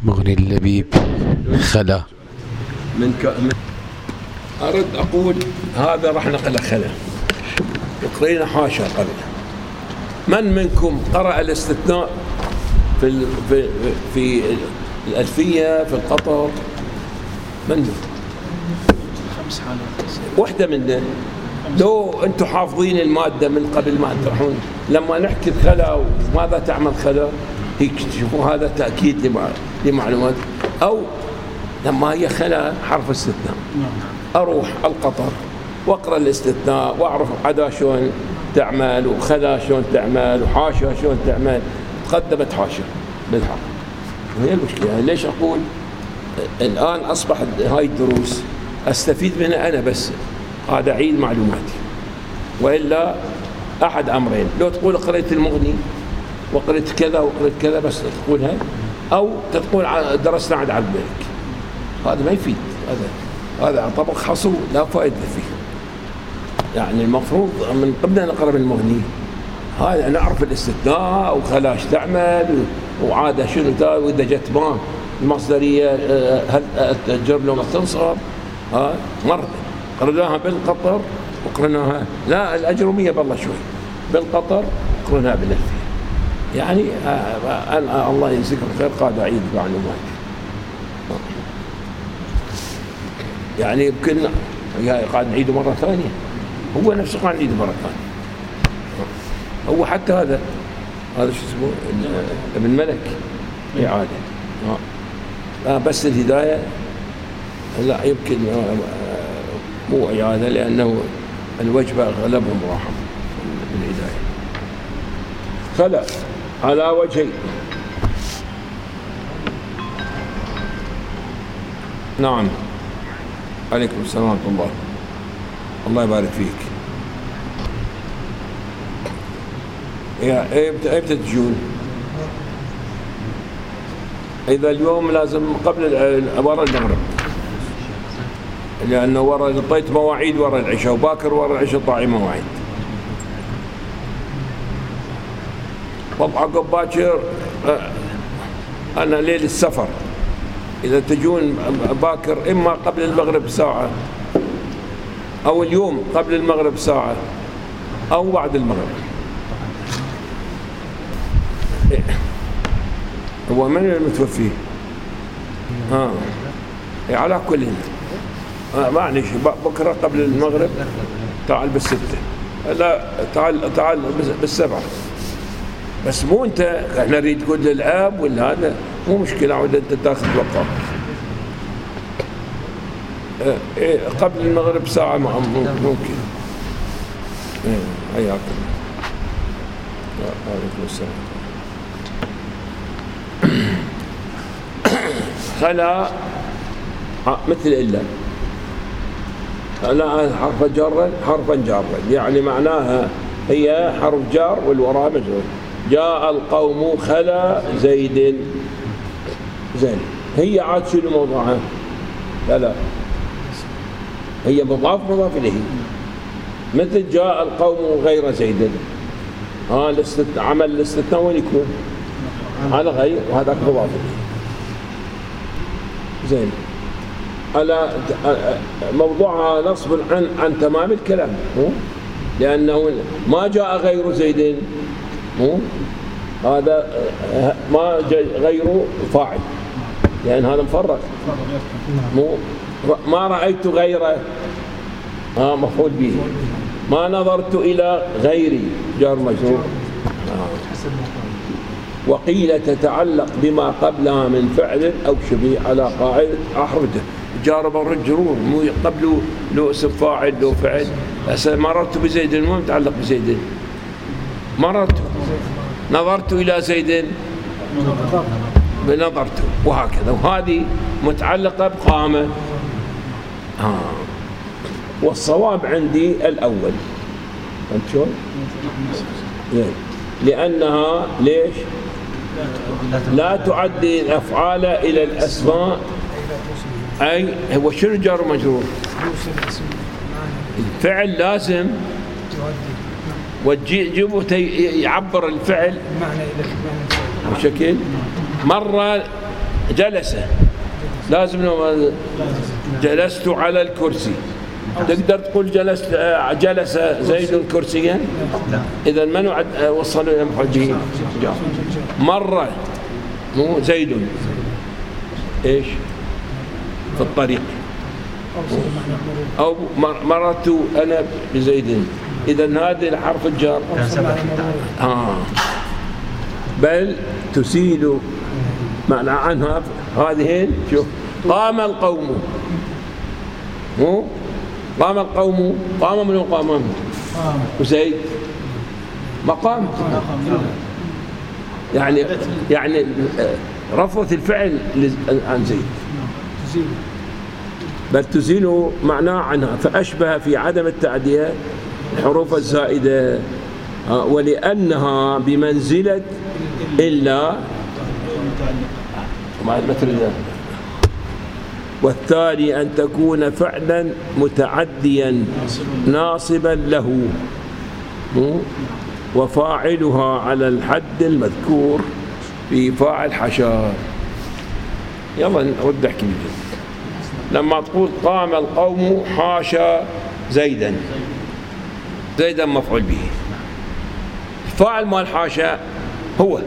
مغني اللبيب خلا. من أرد أقول هذا راح نقله خلا وقرينا حاشا قبله. من منكم قرأ الاستثناء في الألفية في القطر؟ من؟ 5 حالات. واحدة منا. لو أنتم حافظين المادة من قبل ما تروحون لما نحكي الخلا وماذا تعمل خلا هيك تشوفوا هذا تأكيد لمعلومات. أو لما هي خلا حرف استثناء أروح القطر وأقرأ الاستثناء وأعرف عدا شلون تعمل وخلا شلون تعمل وحاشا شلون تعمل. تقدمت حاشا بالحق. وهي المشكلة. يعني ليش أقول الآن أصبحت هاي الدروس أستفيد منها أنا بس هذا أعيد معلوماتي. وإلا أحد أمرين، لو تقول قريت المغني وقريت كذا وقريت كذا بس تقولها، أو تقول درسنا عند عبدالك. هذا ما يفيد. هذا طبق حصو لا فائدة فيه. يعني المفروض من قبل أن نقرأ المغني هذا نعرف الاستثناء وخلاش تعمل وعادة شنو وإذا جت ما المصدرية هل تجر لو ما تنصب. مرة قرناها بالقطر وقرناها لا الأجرمية بالله شوي بالقطر قرناها بالألفية. يعني أنا الله يجزيكم خير قاعد أعيد معلومات. يعني يمكن قاعد نعيده مرة ثانية. هو نفسه قاعد نعيده مرة ثانية. هو حتى هذا شو اسمه ابن ملك إعادة. بس الهداية لا يمكن مو إعادة لأنه الوجبة غلبهم راحة بالهداية. خلا على وجهين. نعم. عليكم السلام ورحمة الله. الله يبارك فيك. ايمتى تجون؟ إذا اليوم لازم قبل ورا المغرب، لأنه ورا طيت مواعيد ورا العشاء وباكر ورا العشاء طاعي مواعيد. طبعا عقب باكر أنا ليل السفر. إذا تجون باكر إما قبل المغرب ساعة أو اليوم قبل المغرب ساعة أو بعد المغرب. هو من المتوفي؟ على كل معلش بكرة قبل المغرب تعال بالستة. لا تعال بالسبعة. بس مو أنت احنا نريد تقول للأب ولا هذا مو مشكلة. عود أنت تاخذ وقت قبل المغرب ساعة ممكن. حياك الله. عليكم السلام. خلا مثل إلا حرفا جارا يعني معناها هي حرف جار والوراء مجرور. جاء القوم خلا زيد. زين هي عاد شنو موضوعها؟ لا هي مضاف إليه مثل جاء القوم غير زيد. عمل الاستثناء وين يكون؟ هذا غير وهذاك مضاف إليه. زين على موضوعها نصب عن تمام الكلام لأنه ما جاء غير زيد هذا ما جاء غير فاعل لأن هذا مفرق. ما رأيت غيره مفعول به. ما نظرت إلى غيري جار مجرور. وقيل تتعلق بما قبلها من فعل أو شبيه على قاعدة أحرده. جار مجرور مو قبله له اسم فاعل له فعل. مررت بزيد مو متعلق بزيد. مررت نظرت إلى زيد بنظرت وهكذا. وهذه متعلقة بقامة. والصواب عندي الأول. فهمت شلون؟ لأنها ليش؟ لا تؤدي الأفعال إلى الأسماء. أي هو شنو جار ومجرور؟ الفعل لازم وتجيبه يعبر الفعل بشكل. مرة جلس لازم جلست على الكرسي. تقدر تقول جلس زيد كرسيا؟ إذا من وصلوا إلى مفعول به؟ مر مو زيد إيش في الطريق، أو مررت أنا بزيد. إذا هذه الحرف الجر بل تزيل معنى عنها هذه. شوف قام القوم، مو قام القوم، قام من قام وزيد مقام، يعني رفضت الفعل عن زيد، بل تزيل معناه عنها، فأشبه في عدم التعدية الحروف الزائدة، ولأنها بمنزلة إلا مثل. والثاني أن تكون فعلا متعديا ناصبا له، وفاعلها على الحد المذكور في فاعل حشا. يلا نرد احكي لما تقول قام القوم حاشا زيدا، زيدا مفعول به، فاعل مال حاشا هو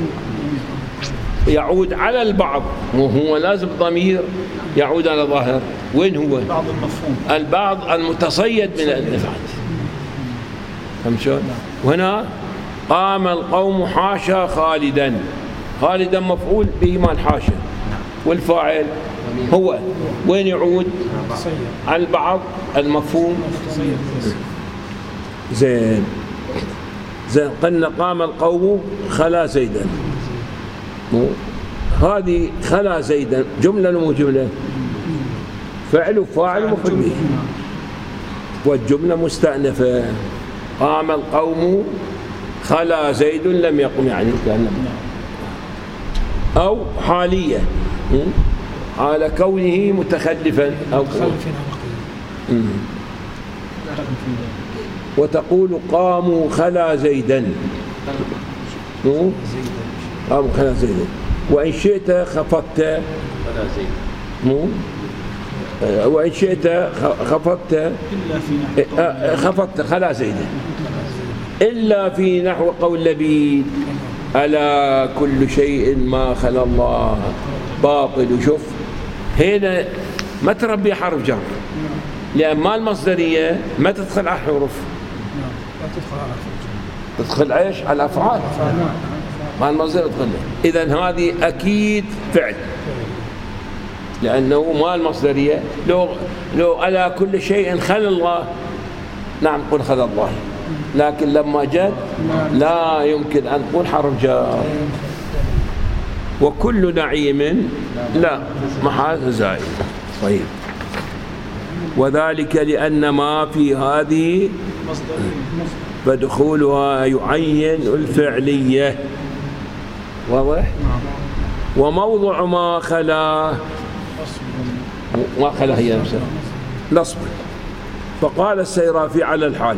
يعود على البعض، وهو لازم ضمير يعود على ظاهر. وين هو؟ بعض المفهوم، البعض المتصيد من النفعات. فهمت شلون؟ وهنا قام القوم حاشا خالدا، خالدا مفعول به مال حاشا، والفاعل هو وين يعود؟ على البعض المفهوم. زين قلنا قام القوم خلا زيدا، هذه خلا زيدا جملة مو جملة؟ فعل وفاعل مفعول به، والجملة مستأنفة. قام القوم خلا زيد لم يقم، يعني أو حالية على كونه متخلفا أو وتقول قاموا خلا زيدا، قاموا خلا زيدا. وإن شئت خفضت، وإن شئت خفضت خلا زيدا، إلا في نحو قول لبيد ألا كل شيء ما خلا الله باطل. وشوف هنا ما تربي حرف جر، لأن ما المصدرية ما تدخل على الحروف، تدخل ايش؟ على الأفعال، ما المصدر تدخل. إذن هذه أكيد فعل، لأنه ما المصدرية. لو ألا كل شيء خلا الله، نعم قل خلا الله، لكن لما جاء لا يمكن أن نقول حرف جر. وكل نعيم لا محال زائد. طيب، وذلك لأن ما في هذه فدخولها يعين الفعلية. واضح؟ وموضع ما خلا هي نفسها نصب. فقال السيرافي على الحال،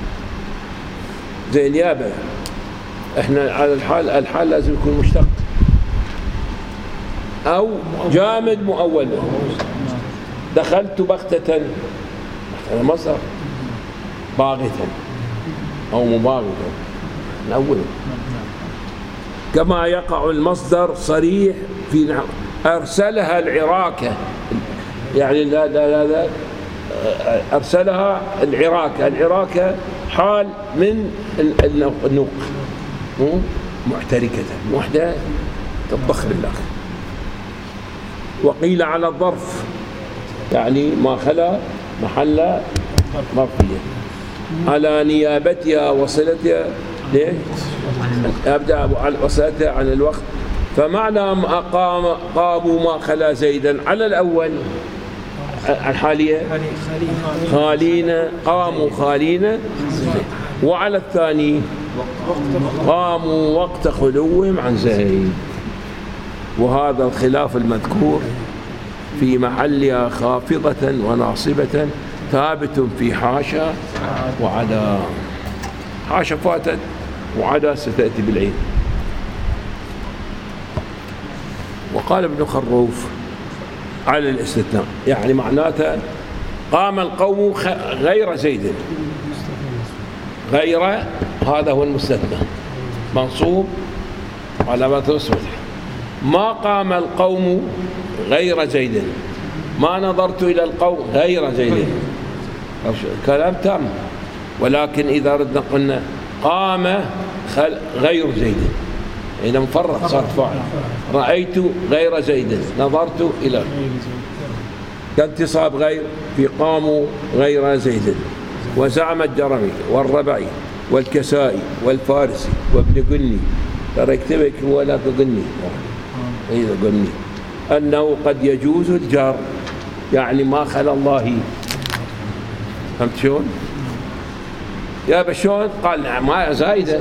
زي اليابة احنا على الحال لازم يكون مشتق أو جامد مؤول. دخلت بغتة، هذا مصدر باغتة أو مباغتة نأوله، كما يقع المصدر صريح في نحو أرسلها العراكة، يعني لا أرسلها العراكة حال من النوق، محتركة وحدة تطبخ بالآخر. وقيل على الظرف، يعني ما خلا محل ظرفية، على نيابتها وصلتها. ليه؟ أبدأ على وصلتها عن الوقت. فمعنى قاموا ما خلا زيدا على الأول الحالية خالين، قاموا خالين، وعلى الثاني قاموا وقت خلوهم عن زيد. وهذا الخلاف المذكور في محلها خافضة وناصبة ثابت في حاشا وعدا. حاشا فاتت وعدا ستأتي بالعين. قال ابن خروف على الاستثناء، يعني معناته قام القوم غير زيد، غير هذا هو المستثنى منصوب على ما تثبت. ما قام القوم غير زيد، ما نظرت إلى القوم غير زيد، كلام تام. ولكن إذا ردنا قلنا قام غير زيد، إذا مفرط صار فاعل. رأيت غير زيد، نظرت إلى، كانتصاب غير في قاموا غير زيد. وزعم الجرمي والربعي والكسائي والفارسي وابن قني، ترى يكتبك ولا قني، إذا قني، أنه قد يجوز الجر، يعني ما خلا الله. فهمت شلون؟ يا بشون قال نعم ما زائدة،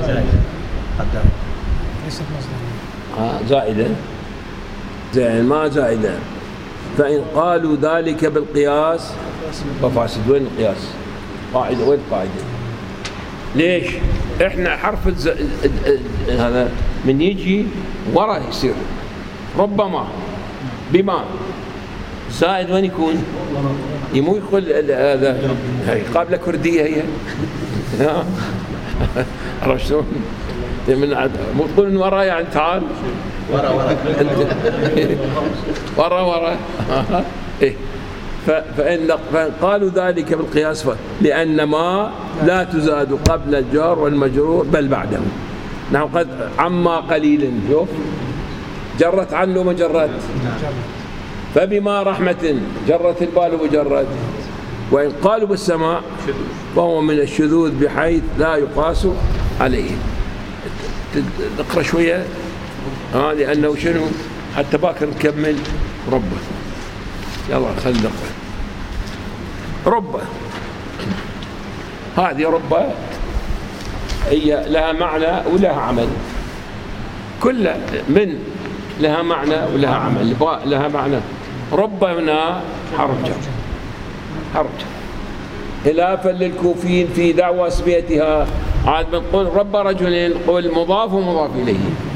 زائدة زين ما زائدة. فإن قالوا ذلك بالقياس ففاسد. وين القياس؟ قاعدة، وين قاعدة؟ ليش؟ احنا حرف هذا من يجي ورا يصير ربما بما زائد، وين يكون؟ مو يقول هذا قابلة كردية هي عرفت شلون؟ مو تقول ورا يعني تعال ورا إيه. فإن قالوا ذلك بالقياس لأن ما لا تزاد قبل الجار والمجرور بل بعده. نحن قد عما قليل، شوف جرت عنه مجرات، فبما رحمة جرت البال مجرد. وإن قالوا بالسماء فهو من الشذوذ بحيث لا يقاس عليه. نقرأ شوية لأنه شنو حتى باكر نكمل. ربه يلا خلينا نقرأ. ربه هذه ربه هي لها معنى ولها عمل، كل من لها معنى ولها عمل. لها معنى رب هنا حرف جر، حرف جر، خلافا للكوفيين في دعوى اسميتها. عاد بنقول رب رجل، قول مضاف ومضاف اليه،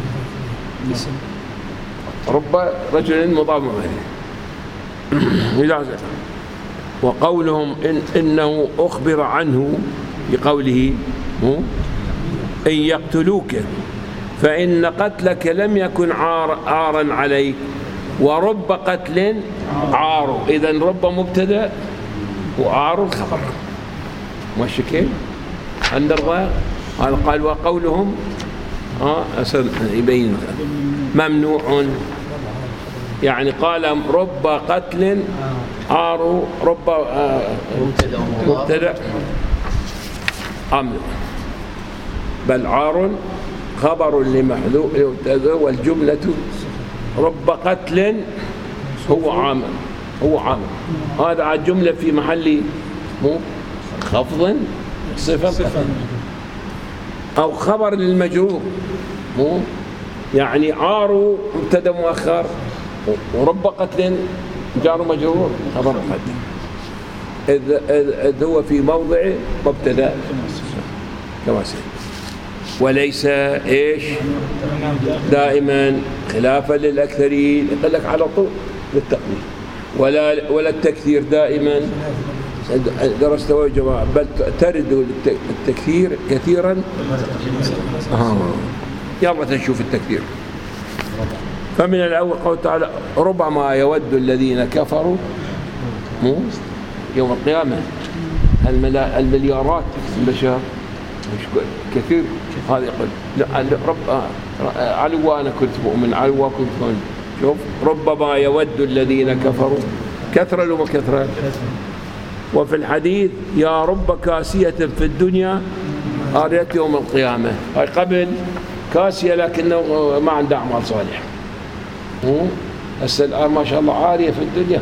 رب رجل مضاف اليه. وقولهم إنه أخبر عنه بقوله إن يقتلوك فإن قتلك لم يكن عارا عليك، ورب قتل عار. إذن رب مبتدأ وعار خبر، ماشي كيف؟ النرضى قال وقولهم يبين ممنوع، يعني قال رب قتل عار، رب مبتدأ أمر، بل عار خبر لمحذوف، والجملة رب قتل هو عامل، هو عامل. هذا الجملة في محل خفض صفة أو خبر للمجرور، يعني عار مبتدأ مؤخر، ورب قتل جار مجرور خبر قتل، إذ هو في موضع مبتدأ كما سيد. وليس إيش دائما، خلافا للأكثرين، يقول لك على طول للتقليل، ولا التكثير دائما. درسته يا جماعة، بل ترد التكثير كثيرا. يلا نشوف التكثير. فمن الأول قول تعالى ربما يود الذين كفروا يوم القيامة المليارات البشر، مش كثير. هذا يقول رب علوا أنا كنت مؤمن، علوا كنت مؤمن. شوف ربما يود الذين كفروا، كثرة ولا كثرة. وفي الحديث يا رب كاسية في الدنيا آرية يوم القيامة، هاي قبل كاسية لكنه ما عنده أعمال صالحة. هسه الآن ما شاء الله عارية في الدنيا،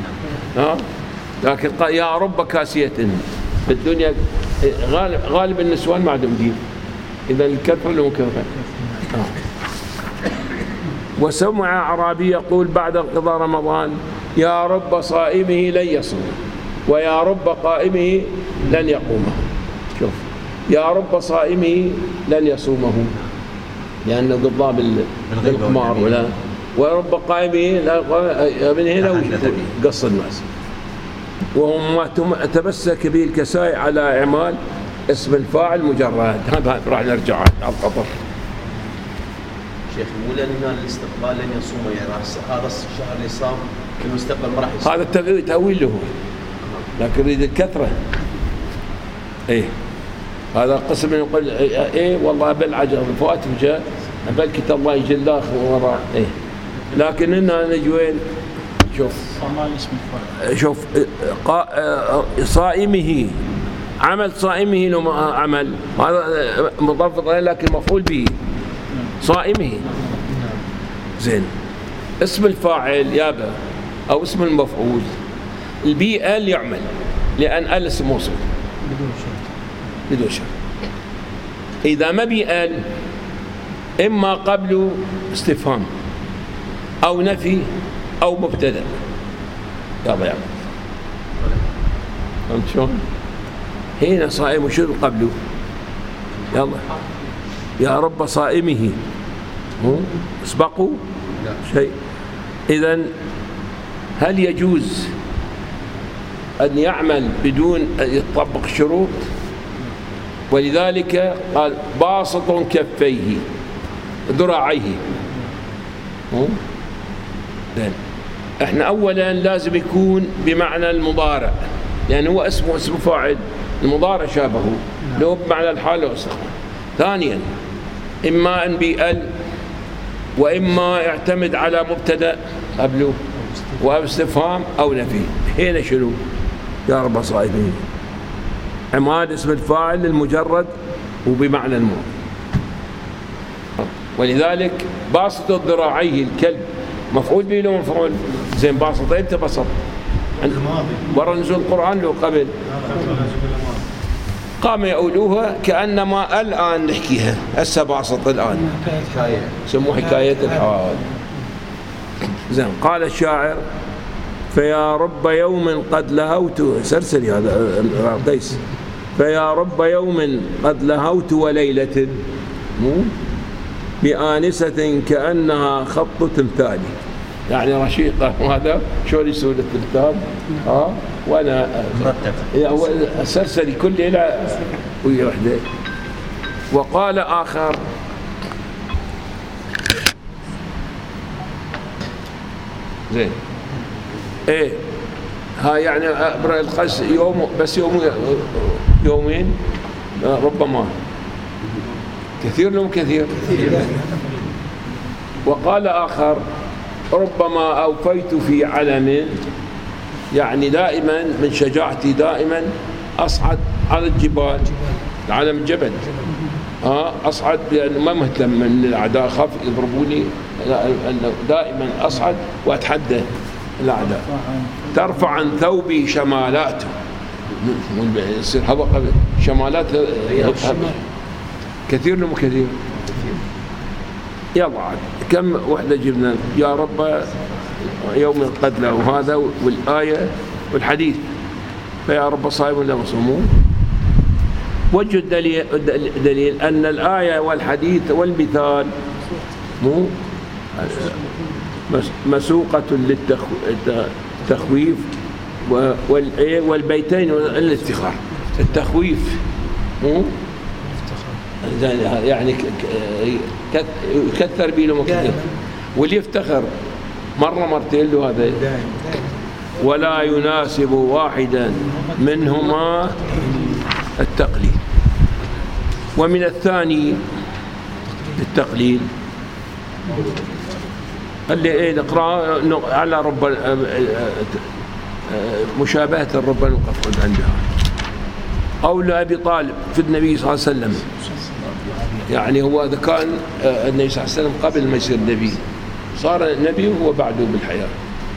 لكن يا رب كاسية في الدنيا. غالب النسوان ما عندهم دين، إذا الكثرة لهم كثرة. وسمع أعرابي يقول بعد انقضاء رمضان يا رب صائمه لن يصوم، ويا رب قائمه لن يقومه. شوف يا رب صائمه لن يصومه، لأنه قضى بالقمار ولا ورب قائمين من هنا قص الناس، وهم ما تمسك به الكسائي على إعمال اسم الفاعل مجرد. هذا راح نرجع على القطر. شيخ مو لأن الاستقبال لن يصوم، يعني هذا الشهر اللي صام في المستقبل ما راح يصوم. هذا تأويل له، لكن يريد الكثرة. إيه هذا قسم يقول إيه والله بالعجل فوات وجاء بلكت الله يجلاخ وراء. إيه لكن هنا نجي وين؟ شوف صائمه، عمل صائمه لو عمل هذا مضاف لكن مفعول به صائمه. زين اسم الفاعل يابا او اسم المفعول البي ال يعمل، لان ال اسم موصول بدون شرط. اذا ما بي ال اما قبله استفهام او نفي او مبتدا يلا يعمل. فهمت شلون؟ هنا صائم وشو قبله؟ يلا يا رب صائمه اسبقوا شيء. إذن هل يجوز أن يعمل بدون أن يطبق الشروط؟ ولذلك قال باسط كفيه ذراعيه. احنا اولا لازم يكون بمعنى المضارع، لأن هو اسمه اسم فاعل، المضارع شابهه لو بمعنى الحال واستقبال. ثانيا إما أن بيئل، وإما يعتمد على مبتدأ قبله واستفهام أو نفي. هنا شنو؟ يا رب صائمين عماد اسم الفاعل المجرد وبمعنى الماضي. ولذلك باسط ذراعيه الكلب مفعول به لو مفعول. زين باسط امتى بسط؟ ورا نزول القرآن لو قبل قام يقولوها كأنما الآن نحكيها هسه باسط الآن سموه حكاية الحال. زين قال الشاعر فيا رب يوم قد لهوت سرسري هذا القيس فيا رب يوم قد لهوت وليلة بآنسة كأنها خط تمثالي، يعني رشيقة. وهذا شلون يسوي التمثال وانا سرسري كل ليلة ويا وحده. وقال آخر زين ايه ها يعني ابرأ القس يوم بس يوم يومين ربما كثير لهم كثير. وقال آخر ربما أوفيت في علم، يعني دائما من شجاعتي دائما أصعد على الجبال، العلم جبل أصعد لأنه ما مهتم من الأعداء خاف يضربوني، دائما أصعد وأتحدى الأعداء. ترفع عن ثوبي شمالاته، يصير هبق شمالات كثير لهم كثير. يلا عاد كم وحدة جبنا؟ يا رب يوم قد له هذا والآية والحديث فيا رب صائم ولا مصومون. وجه الدليل أن الآية والحديث والمثال مسوقة للتخويف والبيتين والافتخار. التخويف يعني كثر بيه مكثر، واللي يفتخر مرة مرتين له هذا. ولا يناسب واحدا منهما التقليل. ومن الثاني التقليل اللي نقرأ على رب مشابهة الرب نقف عندها. قول أبي طالب في النبي صلى الله عليه وسلم، يعني هو إذا كان النبي صلى الله عليه وسلم قبل ما يصير نبي، صار نبي وهو بعده بالحياة.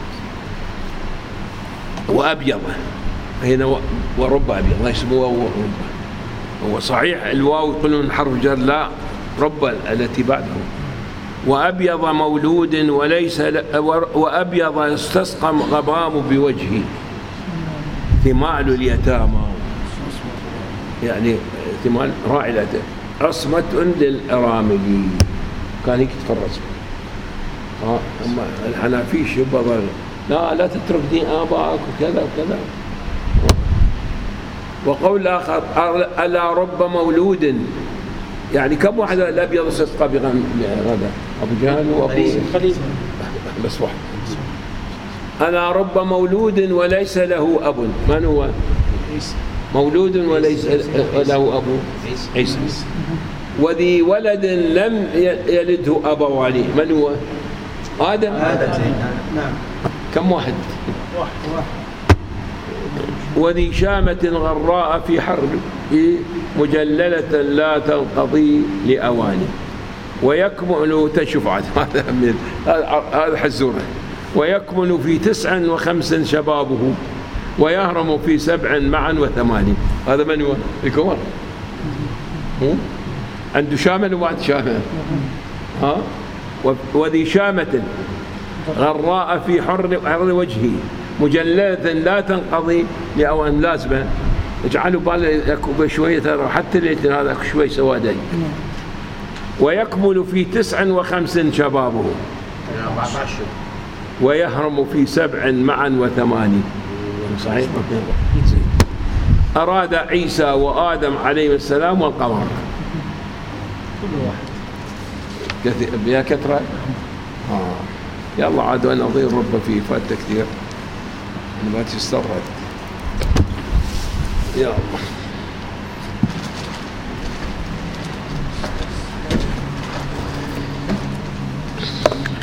وأبيض هنا ورب أبيض يسموه ورب. هو صحيح الواو يقولون حرف جر، لا رب التي بعده. وأبيض مولود وليس وأبيض يستسقى غمام بوجهه ثمال اليتامى، يعني ثمال راعي اليتامى عصمة للأرامل. كان يكتب الرسم أما الحنفي شو بضل لا تترك دين آبائك وكذا وكذا. وقول آخر ألا رب مولود، يعني كم واحد الأبيض استسقى بغدا؟ أبو جهل وأبو خليل بس واحد. ألا رب مولود وليس له أب، من هو؟ مولود وليس له أب، عيسى. وذي ولد لم يلده أبوان، من هو؟ آدم. نعم. كم واحد؟ واحد. وذي شامة غراء في حرب مجللة لا تنقضي لأواني، ويكمل تشوف هذا حزورة. ويكمل في 59 شبابه، ويهرم في 7 معا و8. هذا من هو؟ الكمر. عنده شامل وبعد شامل. وذي شامة غراء في حر وجهه مجلدة لا تنقضي لأوان، لازمة اجعلوا بالك شوية ترى حتى الاثنين هذا شوي سوادين. ويكمل في 59 شبابه، 14. ويهرم في 7 معا و8. صحيح. أراد عيسى وآدم عليه السلام والقمر. كل واحد بها كثرة. يلا عاد أنا أضير ربه فيه فات كثير ما تسترد. يا الله.